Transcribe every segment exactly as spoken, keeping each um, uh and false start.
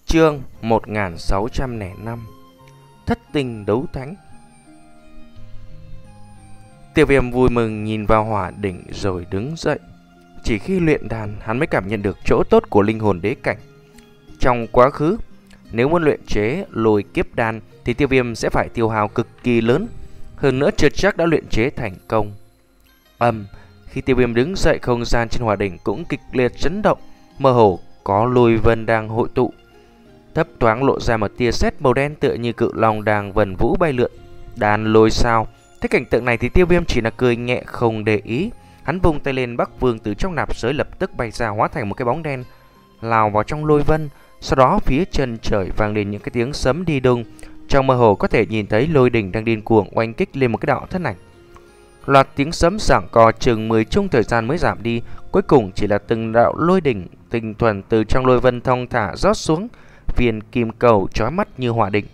Chương một nghìn sáu trăm lẻ năm. Thất tinh đấu thánh. Tiêu Viêm vui mừng nhìn vào hỏa đỉnh rồi đứng dậy. Chỉ khi luyện đàn, hắn mới cảm nhận được chỗ tốt của linh hồn đế cảnh. Trong quá khứ, nếu muốn luyện chế lôi kiếp đan thì Tiêu Viêm sẽ phải tiêu hao cực kỳ lớn, hơn nữa chưa chắc đã luyện chế thành công. Âm, khi Tiêu Viêm đứng dậy, không gian trên hỏa đỉnh cũng kịch liệt chấn động, mơ hồ có lôi vân đang hội tụ. Thấp thoáng lộ ra một tia sét màu đen tựa như cự long đang vần vũ bay lượn, đàn lôi sao. Thấy cảnh tượng này thì Tiêu Viêm chỉ là cười nhẹ không để ý. Hắn vung tay lên, Bắc Vương từ trong nạp giới lập tức bay ra, hóa thành một cái bóng đen lao vào trong lôi vân. Sau đó phía chân trời vang lên những cái tiếng sấm đi đùng. Trong mơ hồ có thể nhìn thấy lôi đỉnh đang điên cuồng oanh kích lên một cái đạo thân ảnh. Loạt tiếng sấm giảng co chừng mười chung thời gian mới giảm đi, cuối cùng chỉ là từng đạo lôi đỉnh tinh thuần từ trong lôi vân thong thả rót xuống. Viên kim cầu chói mắt như hỏa đỉnh.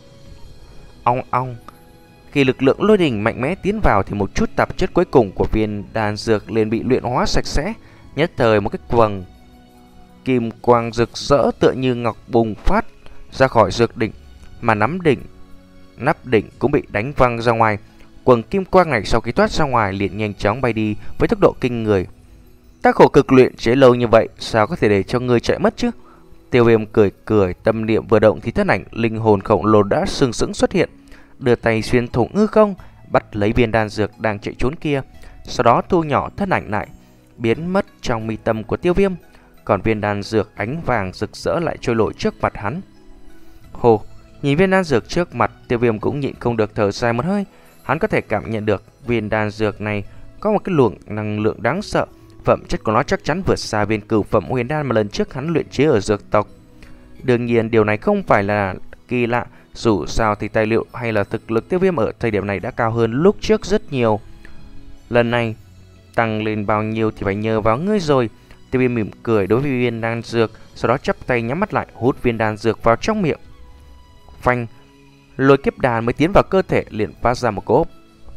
Ong ong. Khi lực lượng lôi đỉnh mạnh mẽ tiến vào thì một chút tạp chất cuối cùng của viên đan dược liền bị luyện hóa sạch sẽ. Nhất thời một cái quầng kim quang rực rỡ tựa như ngọc bùng phát ra khỏi dược đỉnh, mà nắm đỉnh, nắp đỉnh cũng bị đánh văng ra ngoài. Quầng kim quang này sau khi thoát ra ngoài liền nhanh chóng bay đi với tốc độ kinh người. Ta khổ cực luyện chế lâu như vậy, sao có thể để cho ngươi chạy mất chứ? Tiêu Viêm cười cười, tâm niệm vừa động thì thân ảnh linh hồn khổng lồ đã sừng sững xuất hiện, đưa tay xuyên thủng hư không, bắt lấy viên đan dược đang chạy trốn kia, sau đó thu nhỏ thân ảnh lại, biến mất trong mi tâm của Tiêu Viêm. Còn viên đan dược ánh vàng rực rỡ lại trôi nổi trước mặt hắn. Hồ, nhìn viên đan dược trước mặt, Tiêu Viêm cũng nhịn không được thở dài một hơi. Hắn có thể cảm nhận được viên đan dược này có một cái luồng năng lượng đáng sợ. Phẩm chất của nó chắc chắn vượt xa viên cửu phẩm huyền đan mà lần trước hắn luyện chế ở dược tộc. Đương nhiên điều này không phải là kỳ lạ, dù sao thì tài liệu hay là thực lực Tiêu Viêm ở thời điểm này đã cao hơn lúc trước rất nhiều. Lần này tăng lên bao nhiêu thì phải nhờ vào ngươi rồi. Tiêu Viêm mỉm cười đối với viên đan dược, sau đó chắp tay nhắm mắt lại hút viên đan dược vào trong miệng. Phanh, lôi kiếp đàn mới tiến vào cơ thể liền phát ra một cỗ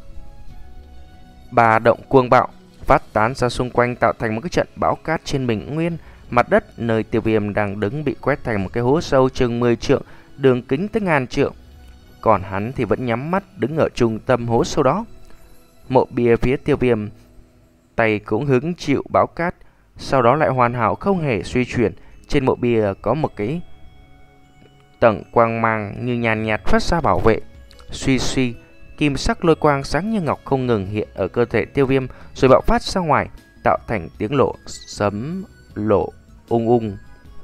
ba động cuồng bạo phát tán ra xung quanh, tạo thành một cái trận bão cát trên bình nguyên. Mặt đất nơi Tiêu Viêm đang đứng bị quét thành một cái hố sâu chừng mười trượng, đường kính tới ngàn trượng. Còn hắn thì vẫn nhắm mắt đứng ở trung tâm hố sâu đó. Mộ bia phía Tiêu Viêm tay cũng hứng chịu bão cát, sau đó lại hoàn hảo không hề suy chuyển. Trên mộ bia có một cái tầng quang mang như nhàn nhạt phát ra bảo vệ. Suy suy, kim sắc lôi quang sáng như ngọc không ngừng hiện ở cơ thể Tiêu Viêm rồi bạo phát ra ngoài, tạo thành tiếng lộ sấm lộ ung ung.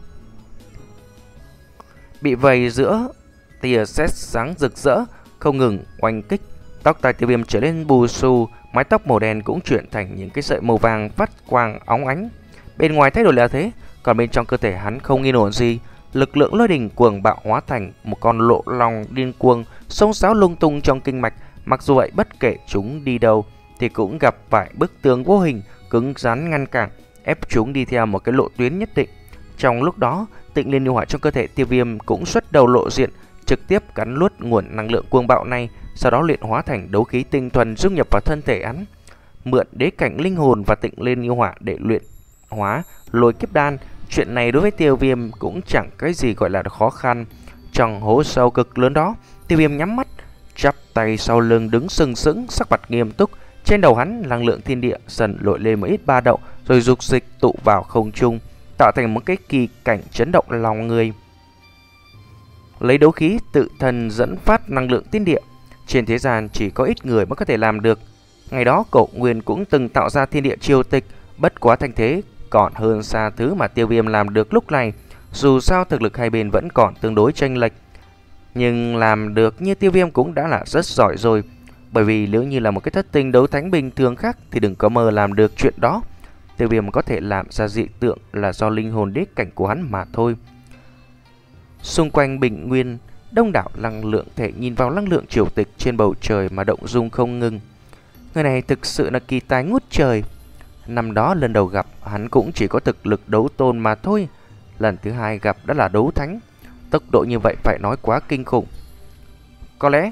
Bị vây giữa tia sét sáng rực rỡ không ngừng oanh kích, tóc tai Tiêu Viêm trở nên bù xù, mái tóc màu đen cũng chuyển thành những cái sợi màu vàng phát quang óng ánh. Bên ngoài thay đổi là thế, còn bên trong cơ thể hắn không yên ổn gì. Lực lượng lôi đình cuồng bạo hóa thành một con lộ long điên cuồng xông xáo lung tung trong kinh mạch. Mặc dù vậy, bất kể chúng đi đâu thì cũng gặp phải bức tường vô hình cứng rắn ngăn cản, ép chúng đi theo một cái lộ tuyến nhất định. Trong lúc đó, Tịnh Liên yêu hỏa trong cơ thể Tiêu Viêm cũng xuất đầu lộ diện, trực tiếp cắn nuốt nguồn năng lượng cuồng bạo này, sau đó luyện hóa thành đấu khí tinh thuần dung nhập vào thân thể hắn. Mượn đế cảnh linh hồn và Tịnh Liên yêu hỏa để luyện hóa lôi kiếp đan, chuyện này đối với Tiêu Viêm cũng chẳng cái gì gọi là khó khăn. Trong hố sâu cực lớn đó, Tiêu Viêm nhắm mắt, chắp tay sau lưng đứng sừng sững, sắc mặt nghiêm túc. Trên đầu hắn năng lượng thiên địa dần nổi lên một ít ba động, rồi dục dịch tụ vào không trung, tạo thành một cái kỳ cảnh chấn động lòng người. Lấy đấu khí tự thân dẫn phát năng lượng thiên địa, trên thế gian chỉ có ít người mới có thể làm được. Ngày đó Cổ Nguyên cũng từng tạo ra thiên địa triều tịch, bất quá thành thế còn hơn xa thứ mà Tiêu Viêm làm được lúc này. Dù sao thực lực hai bên vẫn còn tương đối chênh lệch, nhưng làm được như Tiêu Viêm cũng đã là rất giỏi rồi. Bởi vì nếu như là một cái thất tinh đấu thánh bình thường khác thì đừng có mơ làm được chuyện đó. Tiêu Viêm có thể làm ra dị tượng là do linh hồn đế cảnh của hắn mà thôi. Xung quanh bình nguyên, đông đảo năng lượng thể nhìn vào năng lượng triều tịch trên bầu trời mà động dung không ngừng. Người này thực sự là kỳ tài ngút trời. Năm đó lần đầu gặp hắn cũng chỉ có thực lực đấu tôn mà thôi. Lần thứ hai gặp đã là đấu thánh. Tốc độ như vậy phải nói quá kinh khủng. Có lẽ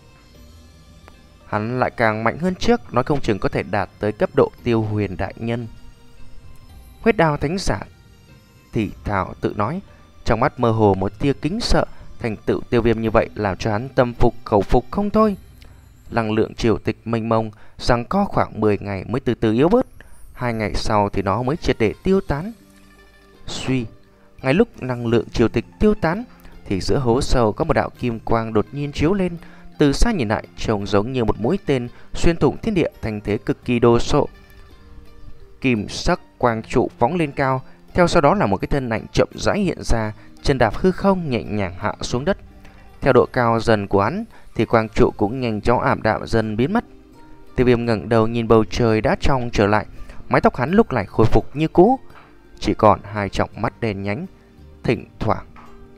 hắn lại càng mạnh hơn trước, nói không chừng có thể đạt tới cấp độ Tiêu Huyền đại nhân. Huyết Đao thánh giả thì thảo tự nói, trong mắt mơ hồ một tia kính sợ. Thành tựu Tiêu Viêm như vậy làm cho hắn tâm phục khẩu phục không thôi. Năng lượng triều tịch mênh mông giằng co khoảng mười ngày mới từ từ yếu bớt. Hai ngày sau thì nó mới triệt để tiêu tán. Suy, ngay lúc năng lượng triều tịch tiêu tán thì giữa hố sâu có một đạo kim quang đột nhiên chiếu lên. Từ xa nhìn lại trông giống như một mũi tên xuyên thủng thiên địa, thành thế cực kỳ đồ sộ. Kim sắc quang trụ phóng lên cao, theo sau đó là một cái thân ảnh chậm rãi hiện ra, chân đạp hư không nhẹ nhàng hạ xuống đất. Theo độ cao dần của hắn thì quang trụ cũng nhanh chóng ảm đạm dần biến mất. Tiêu Viêm ngẩng đầu nhìn bầu trời đã trong trở lại, mái tóc hắn lúc này khôi phục như cũ, chỉ còn hai tròng mắt đen nhánh thỉnh thoảng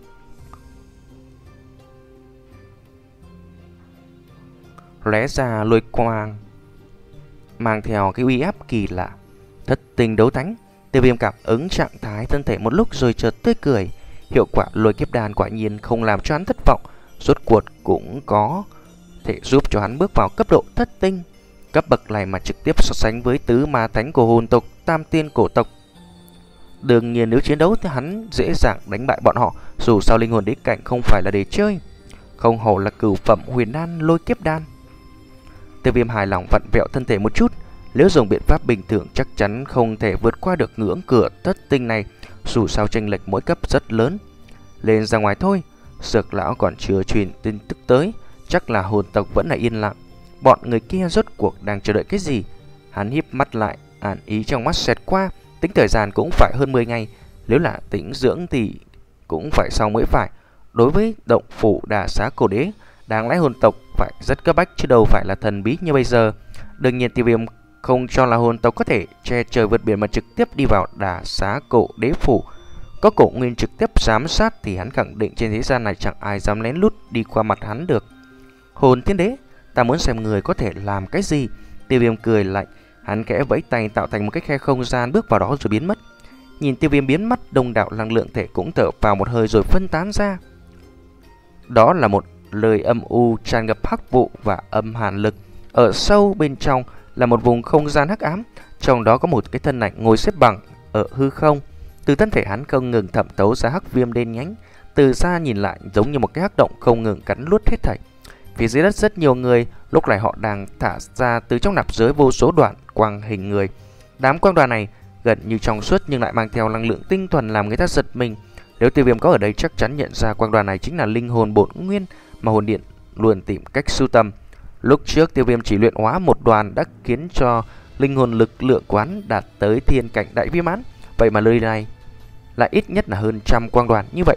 lóe ra lôi quang, mang theo cái uy áp kỳ lạ. Thất tinh đấu thánh. Tiêu Viêm cảm ứng trạng thái thân thể một lúc rồi chợt tươi cười. Hiệu quả lôi kiếp đan quả nhiên không làm cho hắn thất vọng, rốt cuộc cũng có thể giúp cho hắn bước vào cấp độ thất tinh. Cấp bậc này mà trực tiếp so sánh với tứ ma thánh của hồn tộc, tam tiên cổ tộc. Đương nhiên nếu chiến đấu thì hắn dễ dàng đánh bại bọn họ, dù sao linh hồn đế cảnh không phải là để chơi. Không hổ là cửu phẩm huyền đan lôi kiếp đan. Tiêu Viêm hài lòng vặn vẹo thân thể một chút. Nếu dùng biện pháp bình thường chắc chắn không thể vượt qua được ngưỡng cửa thất tinh này, dù sao chênh lệch mỗi cấp rất lớn. Lên ra ngoài thôi. Dược lão còn chưa truyền tin tức tới, chắc là hồn tộc vẫn là yên lặng. Bọn người kia rốt cuộc đang chờ đợi cái gì? Hắn híp mắt lại, ẩn ý trong mắt xẹt qua. Tính thời gian cũng phải hơn mười ngày, nếu là tính dưỡng thì cũng phải sau mới phải. Đối với động phủ Đà Xá Cổ Đế, đáng lẽ hồn tộc phải rất cấp bách chứ đâu phải là thần bí như bây giờ. Đương nhiên Tiêu Viêm không cho là hồn tộc có thể che trời vượt biển mà trực tiếp đi vào Đà Xá Cổ Đế phủ. Có Cổ Nguyên trực tiếp giám sát thì hắn khẳng định trên thế gian này chẳng ai dám lén lút đi qua mặt hắn được. Hồn Thiên Đế, ta muốn xem người có thể làm cái gì. Tiêu Viêm cười lạnh, hắn khẽ vẫy tay tạo thành một cái khe không gian bước vào đó rồi biến mất. Nhìn Tiêu Viêm biến mất, đông đảo năng lượng thể cũng thở vào một hơi rồi phân tán ra. Đó là một lời âm u tràn ngập hắc vụ và âm hàn lực. Ở sâu bên trong là một vùng không gian hắc ám, trong đó có một cái thân ảnh ngồi xếp bằng ở hư không. Từ thân thể hắn không ngừng thẩm thấu ra hắc viêm đen nhánh, từ xa nhìn lại giống như một cái hắc động không ngừng cắn nuốt hết thảy. Phía dưới đất rất nhiều người, lúc này họ đang thả ra từ trong nạp giới vô số đoạn quang hình người. Đám quang đoàn này gần như trong suốt nhưng lại mang theo năng lượng tinh thuần làm người ta giật mình. Nếu Tiêu Viêm có ở đây chắc chắn nhận ra quang đoàn này chính là linh hồn bổn nguyên mà hồn điện luôn tìm cách sưu tầm. Lúc trước Tiêu Viêm chỉ luyện hóa một đoàn đã khiến cho linh hồn lực lượng quán đạt tới thiên cảnh đại viên mãn. Vậy mà nơi này lại ít nhất là hơn trăm quang đoàn như vậy.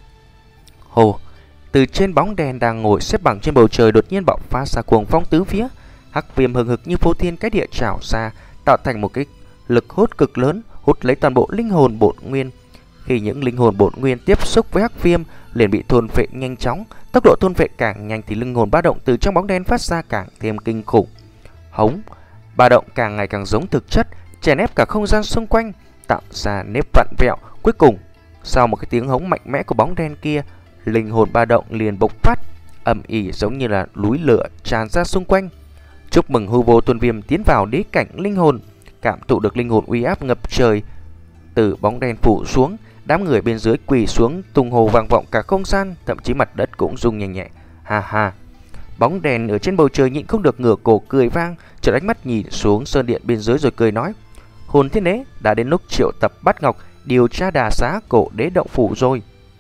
Hồ, từ trên bóng đèn đang ngồi xếp bằng trên bầu trời đột nhiên bạo phát ra cuồng phong tứ phía. Hắc viêm hừng hực như phô thiên cái địa trào ra, tạo thành một cái lực hút cực lớn, hút lấy toàn bộ linh hồn bổn nguyên. Khi những linh hồn bổn nguyên tiếp xúc với hắc viêm liền bị thôn phệ nhanh chóng, tốc độ thôn phệ càng nhanh thì linh hồn ba động từ trong bóng đen phát ra càng thêm kinh khủng. Hống, ba động càng ngày càng giống thực chất, chèn ép cả không gian xung quanh, tạo ra nếp vặn vẹo. Cuối cùng, sau một cái tiếng hống mạnh mẽ của bóng đen kia, linh hồn ba động liền bộc phát, ầm ĩ giống như là núi lửa tràn ra xung quanh. Chúc mừng hư vô tuần viêm tiến vào đế cảnh linh hồn, cảm thụ được linh hồn uy áp ngập trời từ bóng đen phủ xuống. Đám người bên dưới quỳ xuống, tung hô vang vọng cả không gian, thậm chí mặt đất cũng rung nhẹ nhẹ. Ha ha. Bóng đèn ở trên bầu trời nhịn không được ngửa cổ cười vang, chợt ánh mắt nhìn xuống sơn điện bên dưới rồi cười nói: Hồn Thiên Đế, đã đến lúc triệu tập Bát Ngọc điều tra Đà Xá Cổ Đế động phủ rồi.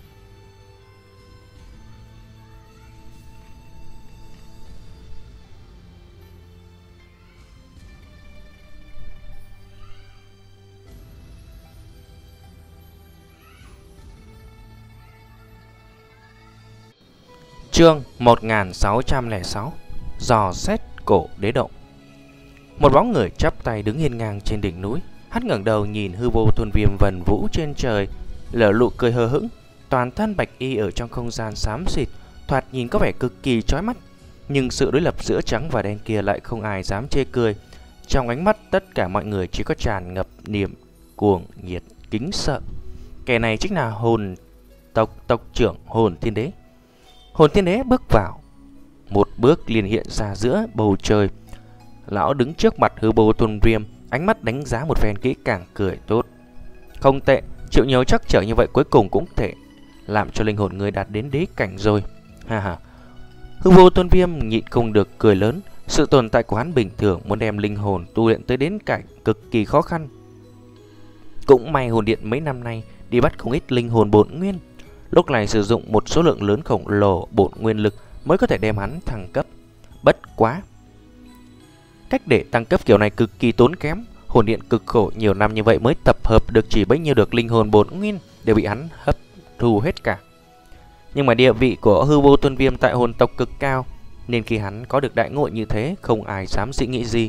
Chương một nghìn sáu trăm lẻ sáu. Dò xét cổ đế động. Một bóng người chắp tay đứng hiên ngang trên đỉnh núi. Hắn ngẩng đầu nhìn hư vô thuần viêm vần vũ trên trời, lở lụ cười hờ hững. Toàn thân bạch y ở trong không gian xám xịt, thoạt nhìn có vẻ cực kỳ chói mắt. Nhưng sự đối lập giữa trắng và đen kia lại không ai dám chê cười. Trong ánh mắt tất cả mọi người chỉ có tràn ngập niềm cuồng nhiệt kính sợ. Kẻ này chính là hồn tộc tộc trưởng Hồn Thiên Đế. Hồn Thiên Đế bước vào, một bước liền hiện ra giữa bầu trời. Lão đứng trước mặt hư vô thuần viêm, ánh mắt đánh giá một phen kỹ càng, cười tốt. Không tệ, chịu nhiều trắc trở như vậy cuối cùng cũng thể làm cho linh hồn ngươi đạt đến đế cảnh rồi. Ha ha. Hư Vô Tôn Viêm nhịn không được cười lớn. Sự tồn tại của hắn bình thường muốn đem linh hồn tu luyện tới đến cảnh cực kỳ khó khăn. Cũng may hồn điện mấy năm nay đi bắt không ít linh hồn bổn nguyên, lúc này sử dụng một số lượng lớn khổng lồ bổn nguyên lực mới có thể đem hắn thăng cấp. Bất quá, cách để tăng cấp kiểu này cực kỳ tốn kém. Hồn điện cực khổ nhiều năm như vậy mới tập hợp được chỉ bấy nhiêu được linh hồn bổn nguyên đều bị hắn hấp thu hết cả. Nhưng mà địa vị của Hư Vô Tôn Viêm tại hồn tộc cực cao, nên khi hắn có được đại ngộ như thế, không ai dám suy nghĩ gì.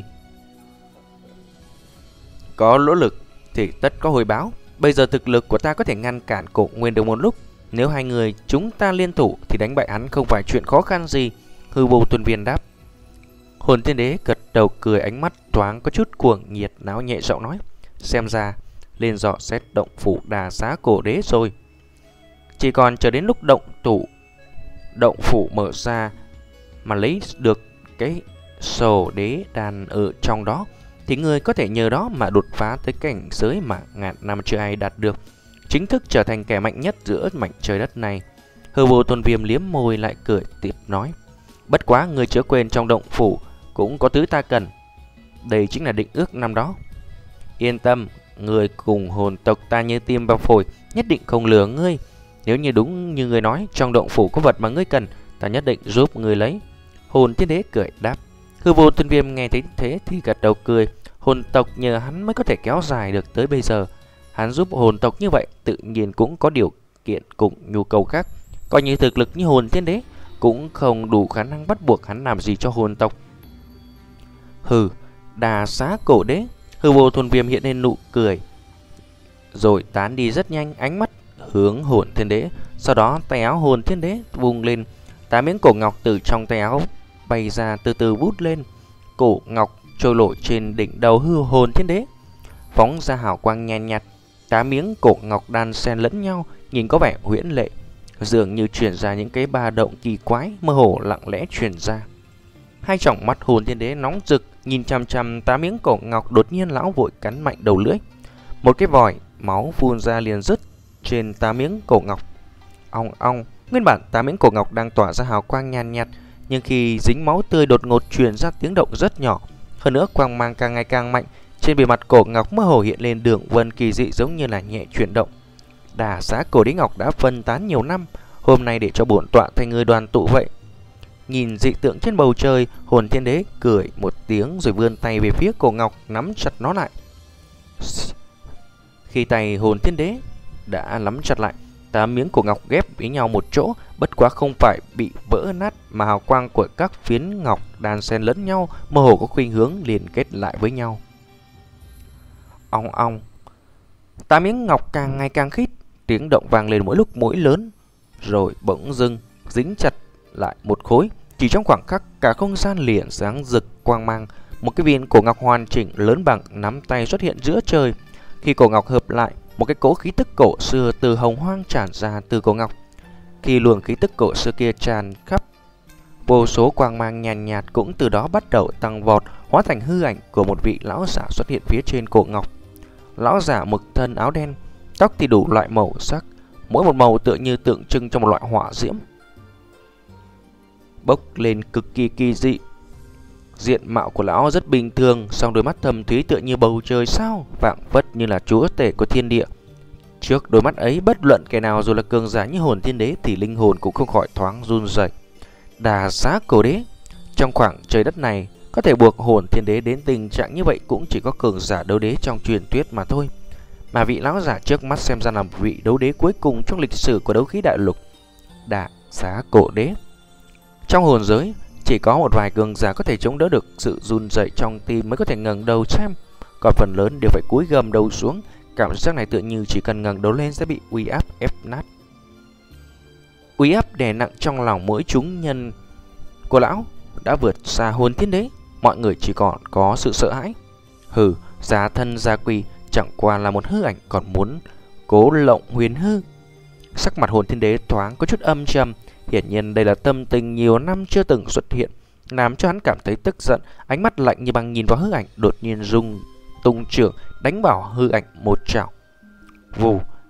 Có nỗ lực thì tất có hồi báo. Bây giờ thực lực của ta có thể ngăn cản Cổ Nguyên được một lúc. Nếu hai người chúng ta liên thủ thì đánh bại hắn không phải chuyện khó khăn gì. Hư Vô Tôn Viêm đáp. Hồn Thiên Đế gật đầu cười, ánh mắt thoáng có chút cuồng nhiệt, náo nhẹ giọng nói: xem ra lên dò xét động phủ Đà Xá Cổ Đế rồi. Chỉ còn chờ đến lúc động tủ động phủ mở ra mà lấy được cái sổ đế đàn ở trong đó, thì người có thể nhờ đó mà đột phá tới cảnh giới mà ngàn năm chưa ai đạt được, chính thức trở thành kẻ mạnh nhất giữa mảnh trời đất này. Hư Vô Tôn Viêm liếm môi lại cười tiếp nói: bất quá người chớ quên trong động phủ cũng có thứ ta cần. Đây chính là định ước năm đó. Yên tâm, người cùng hồn tộc ta như tim vào phổi, nhất định không lừa ngươi. Nếu như đúng như người nói, trong động phủ có vật mà ngươi cần, ta nhất định giúp người lấy. Hồn Thiên Đế cười đáp. Hư Vô Tôn Viêm nghe thấy thế thì gật đầu cười. Hồn tộc nhờ hắn mới có thể kéo dài được tới bây giờ. Hắn giúp hồn tộc như vậy tự nhiên cũng có điều kiện cùng nhu cầu khác. Coi như thực lực như Hồn Thiên Đế cũng không đủ khả năng bắt buộc hắn làm gì cho hồn tộc. Hừ, Đà Xá Cổ Đế. Hư Vô Tôn Viêm hiện lên nụ cười, rồi tán đi rất nhanh, ánh mắt hướng Hồn Thiên Đế. Sau đó tay áo Hồn Thiên Đế vung lên, tám miếng cổ ngọc từ trong tay áo bay ra, từ từ vút lên. Cổ ngọc trôi nổi trên đỉnh đầu hư Hồn Thiên Đế, phóng ra hào quang nhàn nhạt. Tám miếng cổ ngọc đan xen lẫn nhau, nhìn có vẻ huyễn lệ, dường như truyền ra những cái ba động kỳ quái, mơ hồ lặng lẽ truyền ra. Hai tròng mắt Hồn Thiên Đế nóng rực, nhìn chằm chằm tám miếng cổ ngọc. Đột nhiên lão vội cắn mạnh đầu lưỡi, một cái vòi máu phun ra liền rứt trên tám miếng cổ ngọc. Ong ong, nguyên bản tám miếng cổ ngọc đang tỏa ra hào quang nhàn nhạt, nhưng khi dính máu tươi đột ngột truyền ra tiếng động rất nhỏ. Hơn nữa quang mang càng ngày càng mạnh, trên bề mặt cổ ngọc mơ hồ hiện lên đường vân kỳ dị giống như là nhẹ chuyển động. Đà Xá Cổ Đế ngọc đã phân tán nhiều năm, hôm nay để cho bổn tọa thành người đoàn tụ vậy. Nhìn dị tượng trên bầu trời, Hồn Thiên Đế cười một tiếng rồi vươn tay về phía cổ ngọc, nắm chặt nó lại. Khi tay Hồn Thiên Đế đã nắm chặt lại, tám miếng cổ ngọc ghép với nhau một chỗ, bất quá không phải bị vỡ nát mà hào quang của các phiến ngọc đan xen lẫn nhau, mơ hồ có khuynh hướng liên kết lại với nhau. Ong ong, tám miếng ngọc càng ngày càng khít, tiếng động vang lên mỗi lúc mỗi lớn, rồi bỗng dưng dính chặt lại một khối. Chỉ trong khoảng khắc, cả không gian liền sáng rực quang mang. Một cái viên cổ ngọc hoàn chỉnh lớn bằng nắm tay xuất hiện giữa trời. Khi cổ ngọc hợp lại, một cái cỗ khí tức cổ xưa từ hồng hoang tràn ra từ cổ ngọc. Khi luồng khí tức cổ xưa kia tràn khắp, vô số quang mang nhàn nhạt, nhạt cũng từ đó bắt đầu tăng vọt, hóa thành hư ảnh của một vị lão giả xuất hiện phía trên cổ ngọc. Lão giả mặc thân áo đen, tóc thì đủ loại màu sắc, mỗi một màu tựa như tượng trưng cho một loại hỏa diễm, bốc lên cực kỳ kỳ dị. Diện mạo của lão rất bình thường, song đôi mắt thâm thúy tựa như bầu trời sao, vạng vất như là chúa tể của thiên địa. Trước đôi mắt ấy, bất luận kẻ nào dù là cường giả như Hồn Thiên Đế thì linh hồn cũng không khỏi thoáng run rẩy. Đà Xá Cổ Đế, trong khoảng trời đất này có thể buộc Hồn Thiên Đế đến tình trạng như vậy cũng chỉ có cường giả đấu đế trong truyền thuyết mà thôi. Mà vị lão giả trước mắt xem ra là một vị đấu đế cuối cùng trong lịch sử của đấu khí đại lục. Đà Xá Cổ Đế, trong hồn giới chỉ có một vài cường giả có thể chống đỡ được sự run rẩy trong tim mới có thể ngẩng đầu xem, còn phần lớn đều phải cúi gầm đầu xuống. Cảm giác này tựa như chỉ cần ngẩng đầu lên sẽ bị uy áp ép nát. Uy áp đè nặng trong lòng mỗi chúng nhân của lão đã vượt xa Hồn Thiên Đế, mọi người chỉ còn có sự sợ hãi. Hừ, giá thân gia quỳ chẳng qua là một hư ảnh còn muốn cố lộng huyền hư. Sắc mặt Hồn Thiên Đế thoáng có chút âm trầm, hiển nhiên đây là tâm tình nhiều năm chưa từng xuất hiện, làm cho hắn cảm thấy tức giận. Ánh mắt lạnh như băng nhìn vào hư ảnh, đột nhiên rung tung trưởng đánh vào hư ảnh một chảo. Vù,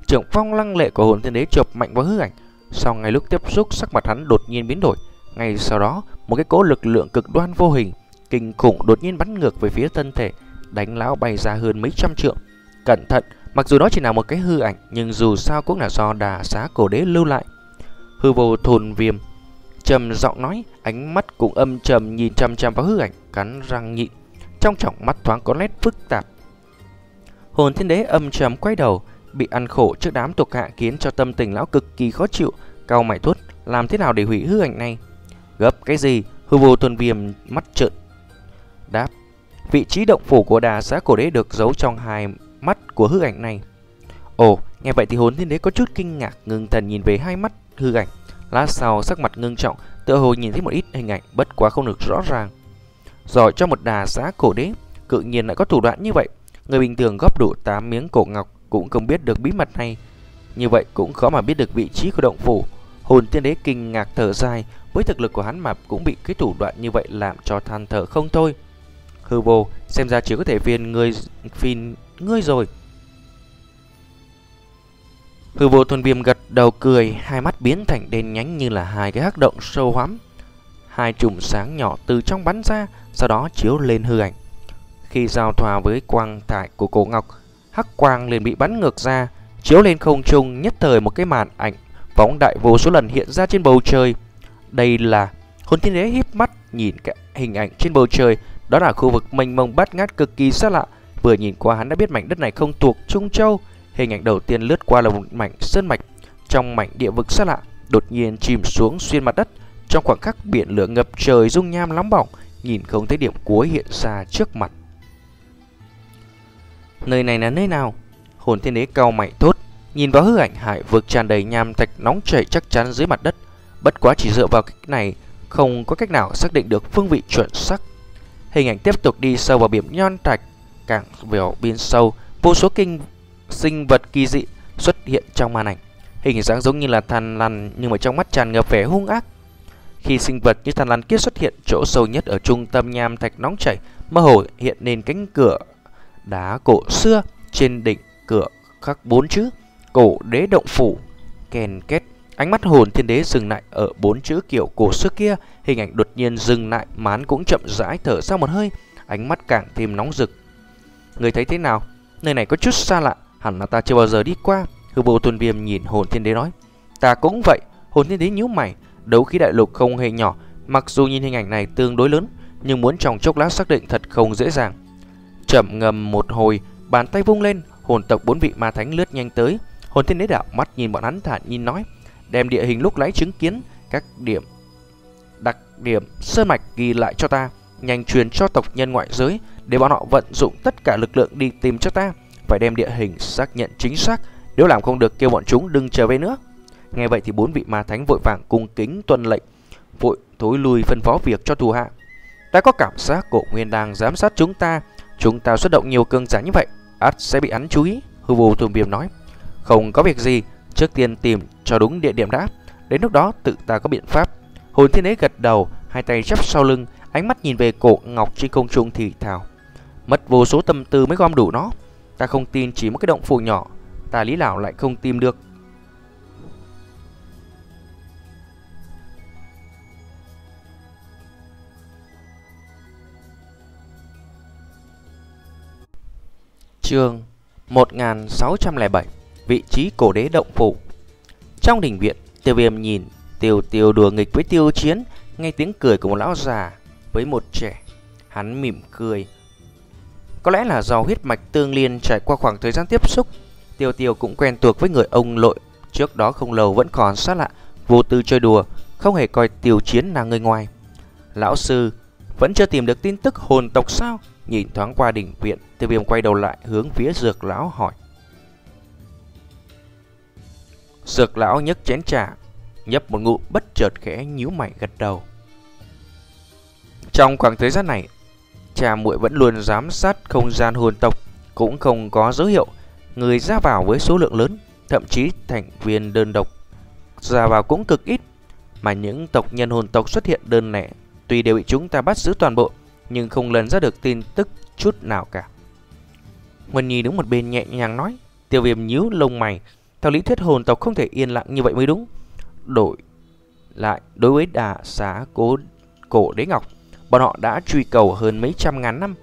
Trưởng phong lăng lệ của hồn thiên đế chộp mạnh vào hư ảnh. Sau ngay lúc tiếp xúc, sắc mặt hắn đột nhiên biến đổi. Ngay sau đó, một cái cỗ lực lượng cực đoan vô hình kinh khủng đột nhiên bắn ngược về phía thân thể, đánh lão bay ra hơn mấy trăm trượng. Cẩn thận, mặc dù đó chỉ là một cái hư ảnh, nhưng dù sao cũng là do Đà Xá Cổ Đế lưu lại. Hư Vô Thuần Viêm trầm giọng nói, ánh mắt cũng âm trầm nhìn chăm chăm vào hư ảnh, cắn răng nhịn. Trong tròng mắt thoáng có nét phức tạp. Hồn thiên đế âm trầm quay đầu, bị ăn khổ trước đám thuộc hạ khiến cho tâm tình lão cực kỳ khó chịu, cau mày thốt, làm thế nào để hủy hư ảnh này? Gấp cái gì? Hư Vô Thuần Viêm mắt trợn đáp, vị trí động phủ của Đà Xá Cổ Đế được giấu trong hai mắt của hư ảnh này. Ồ, nghe vậy thì hồn thiên đế có chút kinh ngạc, ngưng thần nhìn về hai mắt hư ảnh. Lát sau sắc mặt ngưng trọng, tựa hồ nhìn thấy một ít hình ảnh bất quá không được rõ ràng. Giỏi cho một Đà Xá Cổ Đế, cự nhiên lại có thủ đoạn như vậy. Người bình thường góp đủ tám miếng cổ ngọc cũng không biết được bí mật này. Như vậy cũng khó mà biết được vị trí của động phủ. Hồn thiên đế kinh ngạc thở dài, với thực lực của hắn mà cũng bị cái thủ đoạn như vậy làm cho than thở không thôi. Hư Vô, xem ra chỉ có thể phiền ngươi phiền ngươi rồi. Hư Vô Thuần Viêm gật đầu cười, hai mắt biến thành đen nhánh như là hai cái hắc động sâu hoắm. Hai chùm sáng nhỏ từ trong bắn ra, sau đó chiếu lên hư ảnh. Khi giao thoa với quang thải của cổ ngọc, hắc quang liền bị bắn ngược ra, chiếu lên không trung, nhất thời một cái màn ảnh phóng đại vô số lần hiện ra trên bầu trời. Đây là... Hồn thiên đế híp mắt nhìn cái hình ảnh trên bầu trời, đó là khu vực mênh mông bát ngát cực kỳ xa lạ. Vừa nhìn qua hắn đã biết mảnh đất này không thuộc Trung Châu. Hình ảnh đầu tiên lướt qua là một mảnh sơn mạch trong mảnh địa vực xa lạ, đột nhiên chìm xuống xuyên mặt đất. Trong khoảng khắc biển lửa ngập trời dung nham nóng bỏng, nhìn không thấy điểm cuối hiện ra trước mặt. Nơi này là nơi nào? Hồn thiên đế cau mày thốt, nhìn vào hư ảnh hải vực tràn đầy nham thạch nóng chảy chắc chắn dưới mặt đất. Bất quá chỉ dựa vào cách này không có cách nào xác định được phương vị chuẩn xác. Hình ảnh tiếp tục đi sâu vào biển nham thạch, càng vào biên sâu, vô số kinh sinh vật kỳ dị xuất hiện trong màn ảnh. Hình dáng giống như là thằn lằn nhưng mà trong mắt tràn ngập vẻ hung ác. Khi sinh vật như thằn lằn kia xuất hiện, chỗ sâu nhất ở trung tâm nham thạch nóng chảy mơ hồ hiện lên cánh cửa đá cổ xưa, trên đỉnh cửa khắc bốn chữ Cổ Đế Động Phủ. Kèn két, ánh mắt hồn thiên đế dừng lại ở bốn chữ kiểu cổ xưa kia. Hình ảnh đột nhiên dừng lại, mán cũng chậm rãi thở ra một hơi, ánh mắt càng thêm nóng rực. Người thấy thế nào? Nơi này có chút xa lạ, hẳn là ta chưa bao giờ đi qua. Hư Vô Thuần Viêm nhìn hồn thiên đế nói. Ta cũng vậy. Hồn thiên đế nhíu mày, đấu khí đại lục không hề nhỏ, mặc dù nhìn hình ảnh này tương đối lớn, nhưng muốn trong chốc lát xác định thật không dễ dàng. Chậm ngầm một hồi, bàn tay vung lên, hồn tộc bốn vị ma thánh lướt nhanh tới. Hồn thiên đế đảo mắt nhìn bọn hắn thản nhiên nói, đem địa hình lúc nãy chứng kiến các điểm đặc điểm sơn mạch ghi lại cho ta, nhanh truyền cho tộc nhân ngoại giới để bọn họ vận dụng tất cả lực lượng đi tìm cho ta. Phải đem địa hình xác nhận chính xác, nếu làm không được kêu bọn chúng đừng trở về nữa. Nghe vậy thì bốn vị ma thánh vội vàng cung kính tuân lệnh, vội thối lui phân phó việc cho thủ hạ. Ta có cảm giác Cổ Nguyên đang giám sát chúng ta, chúng ta xuất động nhiều cường giả như vậy, ắt sẽ bị hắn chú ý. Hư Vô Thuần Viêm nói, không có việc gì, trước tiên tìm cho đúng địa điểm đã, đến lúc đó tự ta có biện pháp. Hồn thiên đế gật đầu, hai tay chắp sau lưng, ánh mắt nhìn về cổ ngọc trên không trung thì thào, mất vô số tâm tư mới gom đủ nó. Ta không tin chỉ một cái động phủ nhỏ, ta lý nào lại không tìm được. Chương một nghìn sáu trăm lẻ bảy, vị trí Cổ Đế Động Phủ. Trong đình viện, Tiêu Viêm nhìn Tiêu Tiêu đùa nghịch với Tiêu Chiến, nghe tiếng cười của một lão già với một trẻ, hắn mỉm cười. Có lẽ là do huyết mạch tương liên, trải qua khoảng thời gian tiếp xúc, Tiêu Tiêu cũng quen thuộc với người ông nội trước đó không lâu vẫn còn xa lạ, vô tư chơi đùa, không hề coi Tiêu Chiến là người ngoài. Lão sư vẫn chưa tìm được tin tức hồn tộc sao? Nhìn thoáng qua đỉnh viện, Tiêu Viêm quay đầu lại hướng phía Dược lão hỏi. Dược lão nhấc chén trà, nhấp một ngụm, bất chợt khẽ nhíu mày gật đầu. Trong khoảng thời gian này, cha muội vẫn luôn giám sát không gian hồn tộc, cũng không có dấu hiệu người ra vào với số lượng lớn, thậm chí thành viên đơn độc ra vào cũng cực ít, mà những tộc nhân hồn tộc xuất hiện đơn lẻ tuy đều bị chúng ta bắt giữ toàn bộ, nhưng không lần ra được tin tức chút nào cả. Huân Nhi đứng một bên nhẹ nhàng nói. Tiêu Viêm nhíu lông mày, Theo lý thuyết hồn tộc không thể yên lặng như vậy mới đúng. Đổi lại, đối với đà xá cố cổ đế ngọc, bọn họ đã truy cầu hơn mấy trăm ngàn năm.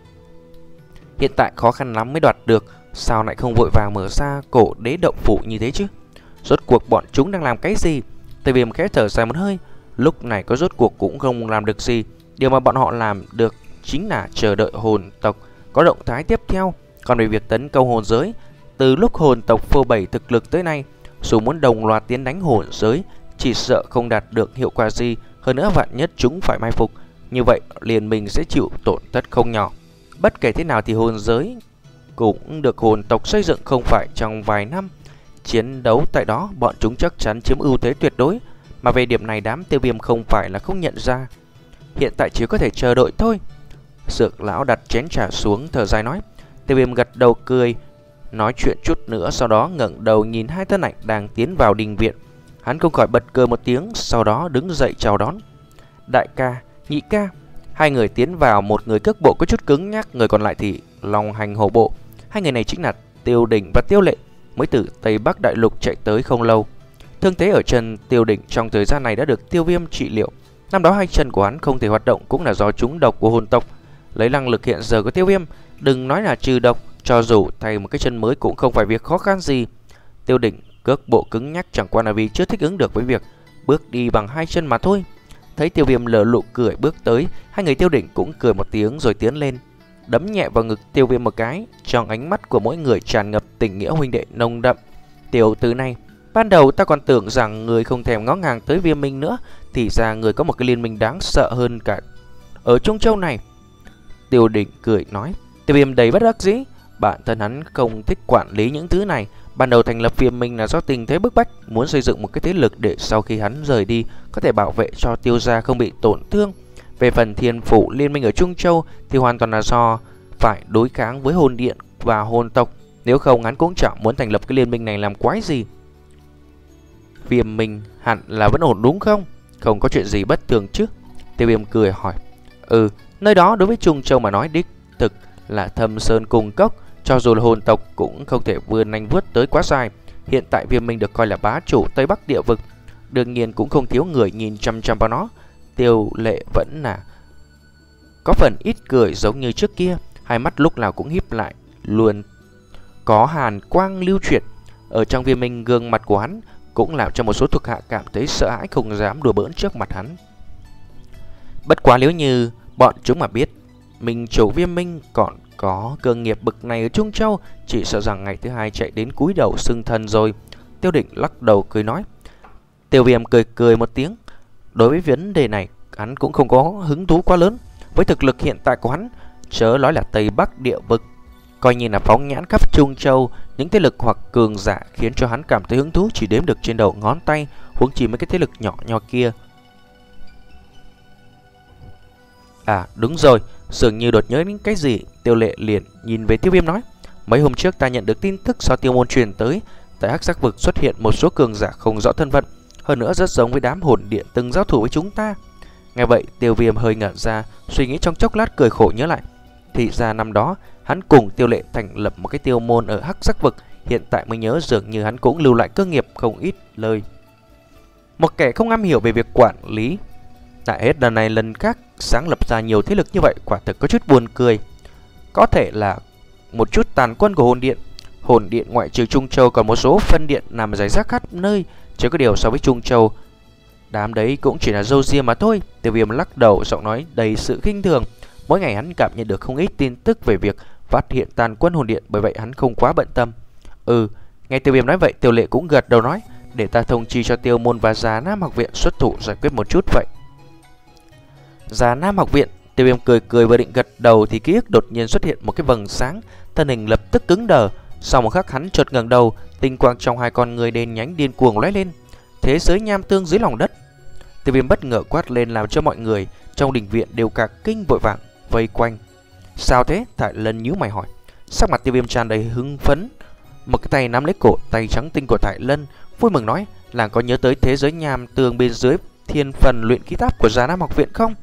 Hiện tại khó khăn lắm mới đoạt được, sao lại không vội vàng mở ra cổ đế động phủ như thế chứ? Rốt cuộc bọn chúng đang làm cái gì? Tề Viêm khẽ thở dài một hơi. Lúc này có rốt cuộc cũng không làm được gì. Điều mà bọn họ làm được chính là chờ đợi hồn tộc có động thái tiếp theo. Còn về việc tấn công hồn giới, từ lúc hồn tộc phô bày thực lực tới nay, dù muốn đồng loạt tiến đánh hồn giới, chỉ sợ không đạt được hiệu quả gì. Hơn nữa vạn nhất chúng phải mai phục, như vậy liền mình sẽ chịu tổn thất không nhỏ. Bất kể thế nào thì hồn giới cũng được hồn tộc xây dựng không phải trong vài năm. Chiến đấu tại đó bọn chúng chắc chắn chiếm ưu thế tuyệt đối. Mà về điểm này đám Tiêu Viêm không phải là không nhận ra. Hiện tại chỉ có thể chờ đợi thôi. Dược lão đặt chén trà xuống thở dài nói. Tiêu Viêm gật đầu cười, nói chuyện chút nữa, sau đó ngẩng đầu nhìn hai thân ảnh đang tiến vào đình viện. Hắn không khỏi bật cười một tiếng, sau đó đứng dậy chào đón. Đại ca, nhị ca. Hai người tiến vào, một người cước bộ có chút cứng nhắc, người còn lại thì long hành hổ bộ. Hai người này chính là Tiêu Đỉnh và Tiêu Lệ, mới từ Tây Bắc Đại Lục chạy tới không lâu. Thương thế ở chân Tiêu Đỉnh trong thời gian này đã được Tiêu Viêm trị liệu. Năm đó hai chân của hắn không thể hoạt động cũng là do trúng độc của hồn tộc. Lấy năng lực hiện giờ của Tiêu Viêm, đừng nói là trừ độc, cho dù thay một cái chân mới cũng không phải việc khó khăn gì. Tiêu Đỉnh cước bộ cứng nhắc chẳng qua là vì chưa thích ứng được với việc bước đi bằng hai chân mà thôi. Thấy Tiêu Viêm lờ lụ cười bước tới, hai người Tiêu Đỉnh cũng cười một tiếng rồi tiến lên, đấm nhẹ vào ngực Tiêu Viêm một cái. Trong ánh mắt của mỗi người tràn ngập tình nghĩa huynh đệ nồng đậm. Tiểu tử này, ban đầu ta còn tưởng rằng người không thèm ngó ngàng tới Viêm Minh nữa, thì ra người có một cái liên minh đáng sợ hơn cả ở Trung Châu này. Tiêu Đỉnh cười nói. Tiêu Viêm đầy bất đắc dĩ, bản thân hắn không thích quản lý những thứ này. Ban đầu thành lập Viêm Minh là do tình thế bức bách, muốn xây dựng một cái thế lực để sau khi hắn rời đi có thể bảo vệ cho Tiêu gia không bị tổn thương. Về phần Thiên Phủ liên minh ở Trung Châu thì hoàn toàn là do phải đối kháng với hồn điện và hồn tộc. Nếu không hắn cũng chẳng muốn thành lập cái liên minh này làm quái gì. Viêm Minh hẳn là vẫn ổn đúng không? Không có chuyện gì bất thường chứ? Tiêu Viêm cười hỏi. Ừ, nơi đó đối với Trung Châu mà nói đích thực là thâm sơn cùng cốc. Cho dù là hồn tộc cũng không thể vươn nanh vuốt tới quá dài. Hiện tại Viêm Minh được coi là bá chủ Tây Bắc địa vực, đương nhiên cũng không thiếu người nhìn chăm chăm vào nó. Tiêu Lệ vẫn là có phần ít cười giống như trước kia, hai mắt lúc nào cũng híp lại, luôn có hàn quang lưu chuyển. Ở trong Viêm Minh, gương mặt của hắn cũng làm cho một số thuộc hạ cảm thấy sợ hãi, không dám đùa bỡn trước mặt hắn. Bất quá nếu như bọn chúng mà biết mình chủ Viêm Minh còn có cơ nghiệp bực này ở Trung Châu, chỉ sợ rằng ngày thứ hai chạy đến cúi đầu xưng thần rồi. Tiêu Đỉnh lắc đầu cười nói. Tiêu Viêm cười cười một tiếng. Đối với vấn đề này hắn cũng không có hứng thú quá lớn. Với thực lực hiện tại của hắn, chớ nói là Tây Bắc địa vực, coi như là phóng nhãn khắp Trung Châu, những thế lực hoặc cường giả khiến cho hắn cảm thấy hứng thú chỉ đếm được trên đầu ngón tay, huống chi mấy cái thế lực nhỏ nhỏ kia. À đúng rồi, dường như đột nhớ đến cái gì, Tiêu Lệ liền nhìn về Tiêu Viêm nói. Mấy hôm trước ta nhận được tin tức do Tiêu Môn truyền tới, tại Hắc Sắc Vực xuất hiện một số cường giả không rõ thân phận, hơn nữa rất giống với đám hồn điện từng giao thủ với chúng ta. Nghe vậy Tiêu Viêm hơi ngẩn ra, suy nghĩ trong chốc lát cười khổ nhớ lại. Thì ra năm đó hắn cùng Tiêu Lệ thành lập một cái tiêu môn ở Hắc Sắc Vực, hiện tại mới nhớ dường như hắn cũng lưu lại cơ nghiệp không ít lời. Một kẻ không am hiểu về việc quản lý, tại hết lần này lần khác sáng lập ra nhiều thế lực như vậy, quả thực có chút buồn cười. Có thể là một chút tàn quân của hồn điện. Hồn điện ngoại trừ Trung Châu còn một số phân điện nằm rải rác khắp nơi, chỉ có điều so với Trung Châu, đám đấy cũng chỉ là râu ria mà thôi. Tiêu Viêm lắc đầu, giọng nói đầy sự khinh thường. Mỗi ngày hắn cảm nhận được không ít tin tức về việc phát hiện tàn quân hồn điện, bởi vậy hắn không quá bận tâm. Ừ, nghe Tiêu Viêm nói vậy, Tiêu Lệ cũng gật đầu nói. Để ta thông chi cho Tiêu Môn và Già Nam học viện xuất thủ giải quyết một chút vậy. Già Nam học viện. Tiêu Viêm cười cười vừa định gật đầu thì ký ức đột nhiên xuất hiện một cái vầng sáng, thân hình lập tức cứng đờ. Sau một khắc hắn chợt ngẩng đầu, tinh quang trong hai con người đen nhánh điên cuồng lóe lên. Thế giới nham tương dưới lòng đất. Tiêu Viêm bất ngờ quát lên làm cho mọi người trong đình viện đều cả kinh vội vàng vây quanh. Sao thế? Tại Lân nhíu mày hỏi. Sắc mặt Tiêu Viêm tràn đầy hưng phấn, một cái tay nắm lấy cổ tay trắng tinh của Tại Lân, vui mừng nói: "Làng có nhớ tới thế giới nham tương bên dưới thiên phần luyện khí tháp của Già Nam học viện không?"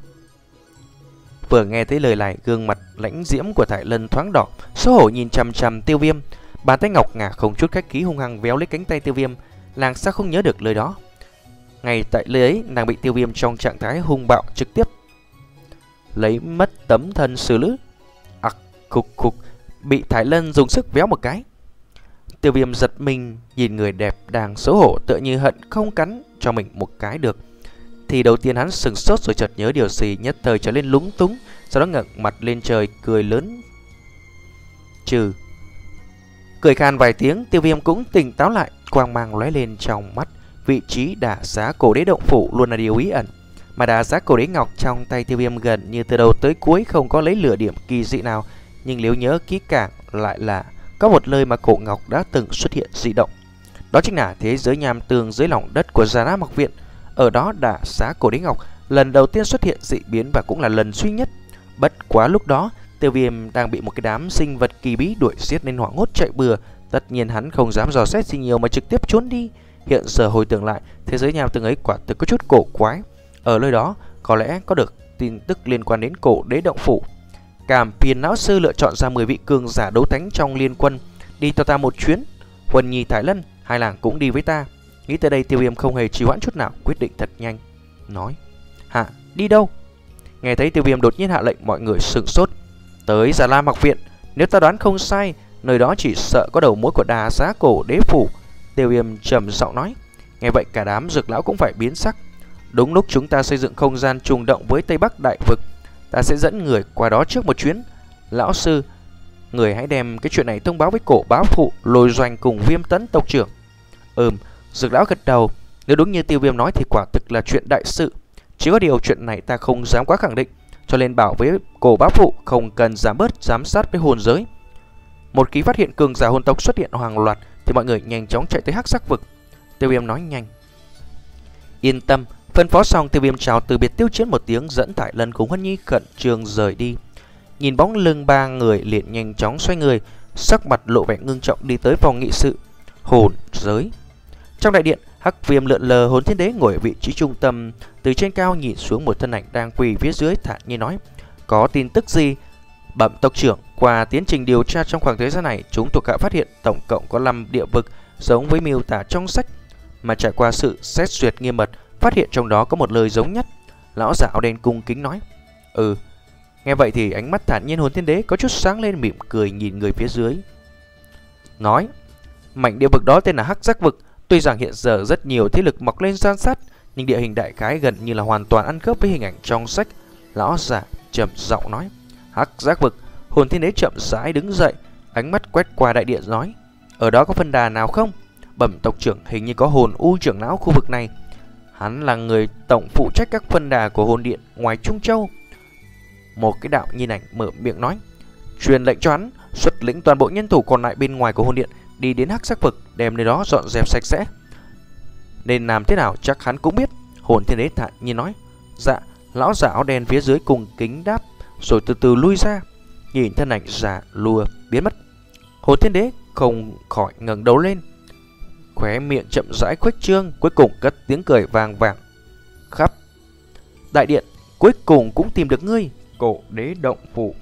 Vừa nghe thấy lời này, gương mặt lãnh diễm của Tại Lân thoáng đỏ, xấu hổ nhìn chằm chằm Tiêu Viêm. Bàn tay ngọc ngà không chút khách khí hung hăng véo lấy cánh tay Tiêu Viêm. Nàng sao không nhớ được lời đó? Ngay tại lời ấy, nàng bị Tiêu Viêm trong trạng thái hung bạo trực tiếp lấy mất tấm thân xử lữ. Ặc, à, khục khục, bị Thái Lân dùng sức véo một cái. Tiêu Viêm giật mình nhìn người đẹp đang xấu hổ, tựa như hận không cắn cho mình một cái được. Thì đầu tiên hắn sừng sốt rồi chợt nhớ điều gì, nhất thời trở lên lúng túng, sau đó ngẩng mặt lên trời cười lớn. Trừ cười khan vài tiếng, Tiêu Viêm cũng tỉnh táo lại, quang mang lóe lên trong mắt. Vị trí đả giá cổ đế động phủ luôn là điều bí ẩn, mà đả giá cổ đế ngọc trong tay Tiêu Viêm gần như từ đầu tới cuối không có lấy lửa điểm kỳ dị nào. Nhưng nếu nhớ kỹ càng lại là có một nơi mà cổ ngọc đã từng xuất hiện dị động. Đó chính là thế giới nham tường dưới lòng đất của Già Nam Học Viện. Ở đó đả giá cổ đế ngọc lần đầu tiên xuất hiện dị biến và cũng là lần duy nhất. Bất quá lúc đó Tiêu Viêm đang bị một cái đám sinh vật kỳ bí đuổi giết nên hoảng hốt chạy bừa. Tất nhiên hắn không dám dò xét gì nhiều mà trực tiếp trốn đi. Hiện giờ hồi tưởng lại, thế giới nham tường ấy quả thực có chút cổ quái. Ở nơi đó có lẽ có được tin tức liên quan đến cổ đế động phủ. Cảm phiền lão sư lựa chọn ra mười vị cường giả đấu thánh trong liên quân đi theo ta một chuyến. Huân Nhi, Thái Lân, hai làng cũng đi với ta. Nghĩ tới đây, Tiêu Viêm không hề trì hoãn chút nào, quyết định thật nhanh, nói: Hả, đi đâu? Nghe thấy Tiêu Viêm đột nhiên hạ lệnh, mọi người sửng sốt. Tới Già Lam Học Viện. Nếu ta đoán không sai, nơi đó chỉ sợ có đầu mối của đà giá cổ đế phủ. Tiêu Viêm trầm giọng nói. Nghe vậy cả đám dược lão cũng phải biến sắc. Đúng lúc chúng ta xây dựng không gian trùng động với Tây Bắc Đại Vực, ta sẽ dẫn người qua đó trước một chuyến. Lão sư, người hãy đem cái chuyện này thông báo với cổ báo phụ, Lôi Doanh cùng Viêm Tấn tộc trưởng. Ừm, dược lão gật đầu. Nếu đúng như Tiêu Viêm nói thì quả thực là chuyện đại sự. Chỉ có điều chuyện này ta không dám quá khẳng định, cho nên bảo với cổ báo phụ không cần giảm bớt giám sát với hồn giới. Một khi phát hiện cường giả hồn tộc xuất hiện hàng loạt thì mọi người nhanh chóng chạy tới Hắc Sắc Vực. Tiêu Viêm nói nhanh. Yên tâm. Phân phó xong, Tiêu Viêm chào từ biệt Tiêu Chiến một tiếng, dẫn Tại Lân cùng Huân Nhi khẩn trương rời đi. Nhìn bóng lưng ba người liền nhanh chóng xoay người, sắc mặt lộ vẻ ngưng trọng đi tới phòng nghị sự hồn giới. Trong đại điện, Hắc Viêm lượn lờ Hồn Thiên Đế ngồi ở vị trí trung tâm, từ trên cao nhìn xuống một thân ảnh đang quỳ phía dưới, thản nhiên nói: Có tin tức gì? Bẩm tộc trưởng, qua tiến trình điều tra trong khoảng thời gian này, chúng thuộc hạ phát hiện tổng cộng có năm địa vực giống với miêu tả trong sách, mà trải qua sự xét duyệt nghiêm mật, phát hiện trong đó có một lời giống nhất. Lão giả áo đen cung kính nói. Ừ. Nghe vậy thì ánh mắt thản nhiên Hồn Thiên Đế có chút sáng lên, mỉm cười nhìn người phía dưới, nói: Mảnh địa vực đó tên là Hắc Giác Vực. Tuy rằng hiện giờ rất nhiều thế lực mọc lên san sát, nhưng địa hình đại khái gần như là hoàn toàn ăn khớp với hình ảnh trong sách. Lão giả trầm giọng nói. Hắc Giác Vực. Hồn Thiên Đế chậm rãi đứng dậy, ánh mắt quét qua đại điện nói: Ở đó có phân đà nào không? Bẩm tộc trưởng, hình như có Hồn U trưởng lão khu vực này. Hắn là người tổng phụ trách các phân đà của hồn điện ngoài Trung Châu. Một cái đạo nhìn ảnh mở miệng nói. Truyền lệnh cho hắn xuất lĩnh toàn bộ nhân thủ còn lại bên ngoài của hồn điện đi đến Hắc Sắc Vực, đem nơi đó dọn dẹp sạch sẽ. Nên làm thế nào chắc hắn cũng biết. Hồn Thiên Đế thản nhiên nói. Dạ. Lão giả áo đen phía dưới cùng kính đáp, rồi từ từ lui ra. Nhìn thân ảnh giả lùa biến mất, Hồn Thiên Đế không khỏi ngẩng đầu lên, khóe miệng chậm rãi khuếch trương, cuối cùng cất tiếng cười vang vang khắp đại điện. Cuối cùng cũng tìm được ngươi, cổ đế động phủ.